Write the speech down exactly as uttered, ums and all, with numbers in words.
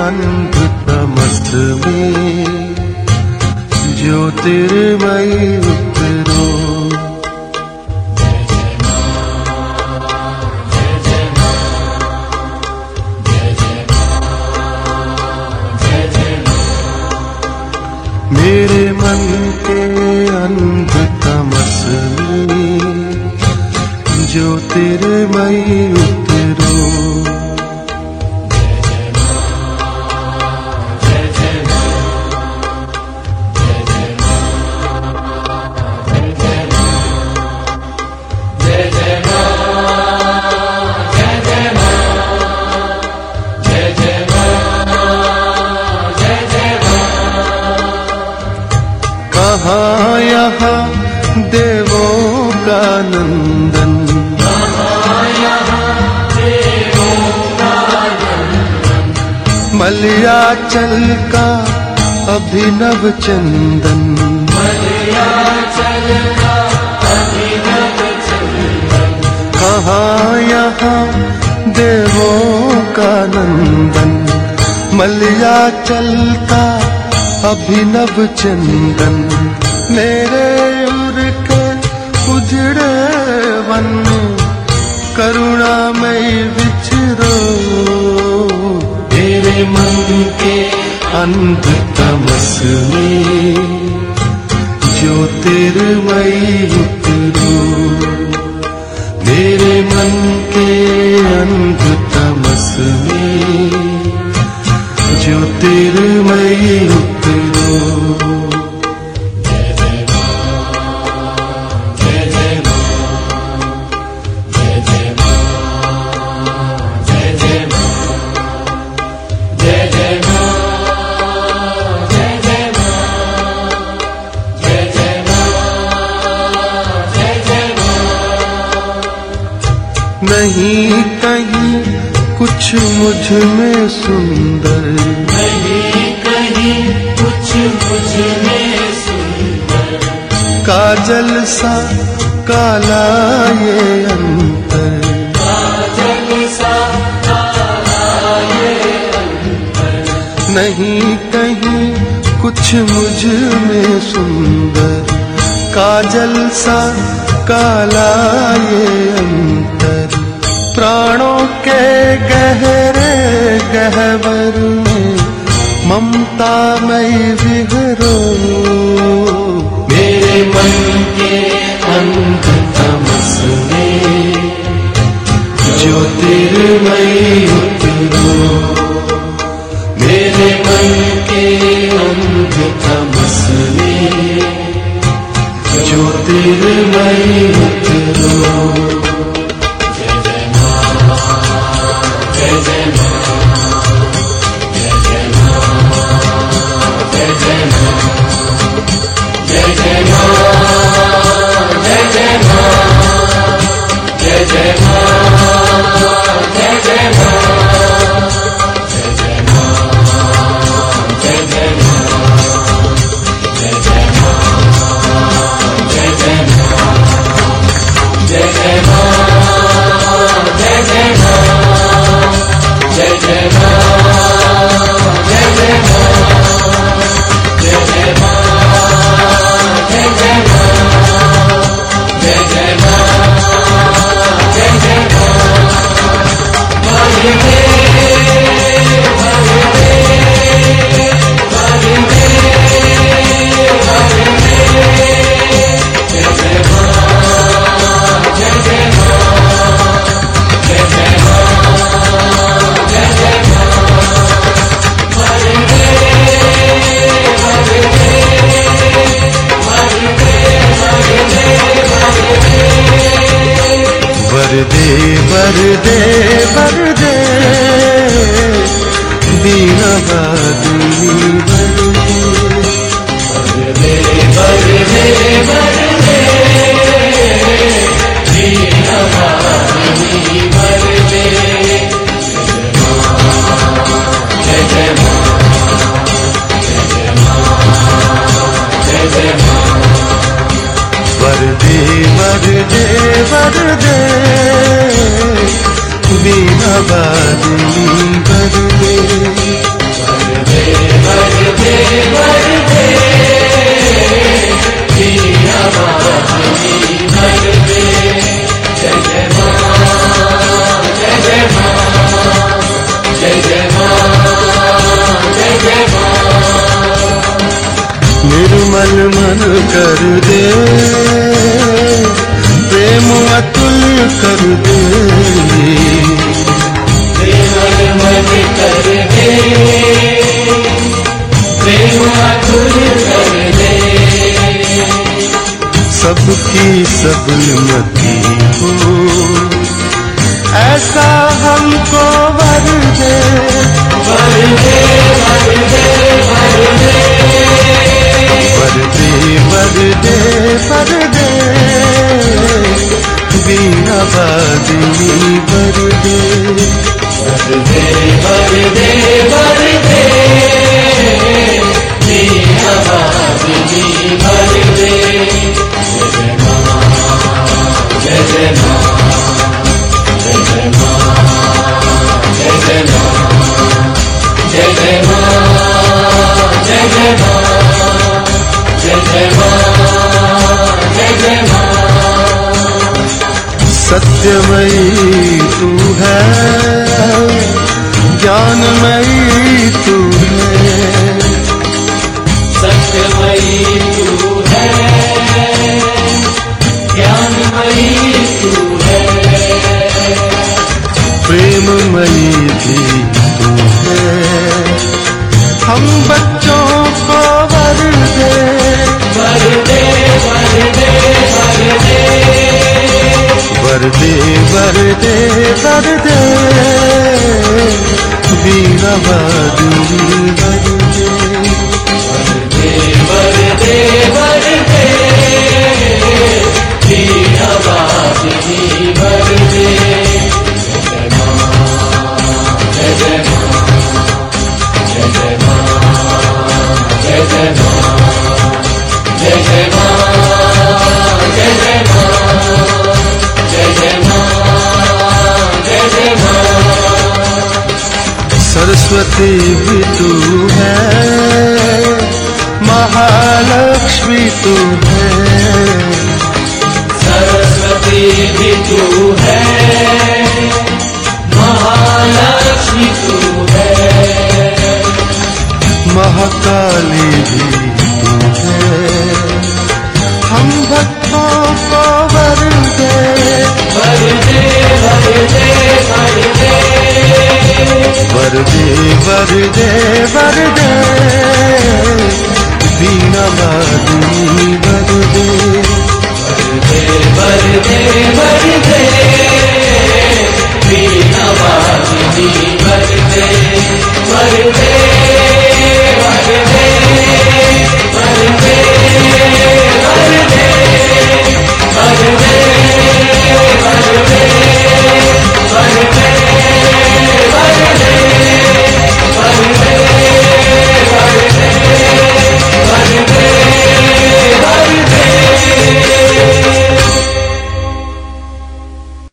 अंधतमस में ज्योतिर्मय उतरो। मेरे मन के अंधतमस में ज्योतिर्मय उतरो। कहाँ यहाँ देवों का नंदन, मलयाचल का अभिनव चंदन, कहाँ यहाँ देवों का नंदन, मलयाचल का अभिनव चंदन। मेरे उर के उजड़े वन में करुणामय विचरो। मेरे मन के अंधतमस में ज्योतिर्मय उतरो। मेरे मन के अंधतमस में ज्योतिर्मय उतरो। नहीं कहीं कुछ मुझ में सुंदर, नहीं कहीं कुछ मुझ में सुंदर, काजल सा काला ये अंतर, काजल सा काला ये अंतर। नहीं कहीं कुछ मुझ में सुंदर, काजल सा काला ये अंतर। प्राणों के गहरे गहवर में ममतामय विहरो। मेरे मन के अंधतमस में ज्योतिर्मय उतरो। मेरे मन के अंधतमस में ज्योतिर्मय उतरो। वरदे वरदे वरदे दीना बादली वरदे। वरदे वरदे वरदे दीना बादली वरदे। जय जय मां, जय जय मां, जय जय मां। वरदे वरदे वरदे दीना बादली वरदे। दे वर दे बीना वादनी भर दे। जय जय मां जय जय मां जय जय मां जय जय मां। निर्मल मन कर दे प्रेम अतुल कर दे। निर्मल मन कर दे प्रेम अतुल कर दे। सबकी सबलमती हो ऐसा हमको वर दे। वर दे वर दे वर दे वर दे वर दे वर दे बीना वादनी वर दे। वर दे वर दे वर दे बीना वादनी भर दे। जय जय मां जय जय मां जय जय मां जय जय मां जय जय मां जय जय मां जय जय मां। सत्यमयी तू है ज्ञानमयी तू है। सत्यमयी तू है ज्ञानमयी तू है। प्रेममयी भी तू है हम बच्चों को वर दे। वर दे वर दे वर दे वर दे वर दे वर दे बीना वादनी वर दे। वर दे वर दे वर दे बीना वादनी भर दे। जय जय मां जय जय मां जय जय मां जय जय मां जय जय मां जय जय मां जय जय मां। सरस्वती भी तू है महालक्ष्मी तू है। सरस्वती भी तू है महालक्ष्मी तू है। महाकाली भी तू है हम भक्तों को वर दे। वर दे वर दे वर दे वर दे वर दे वर दे बीना वादनी वर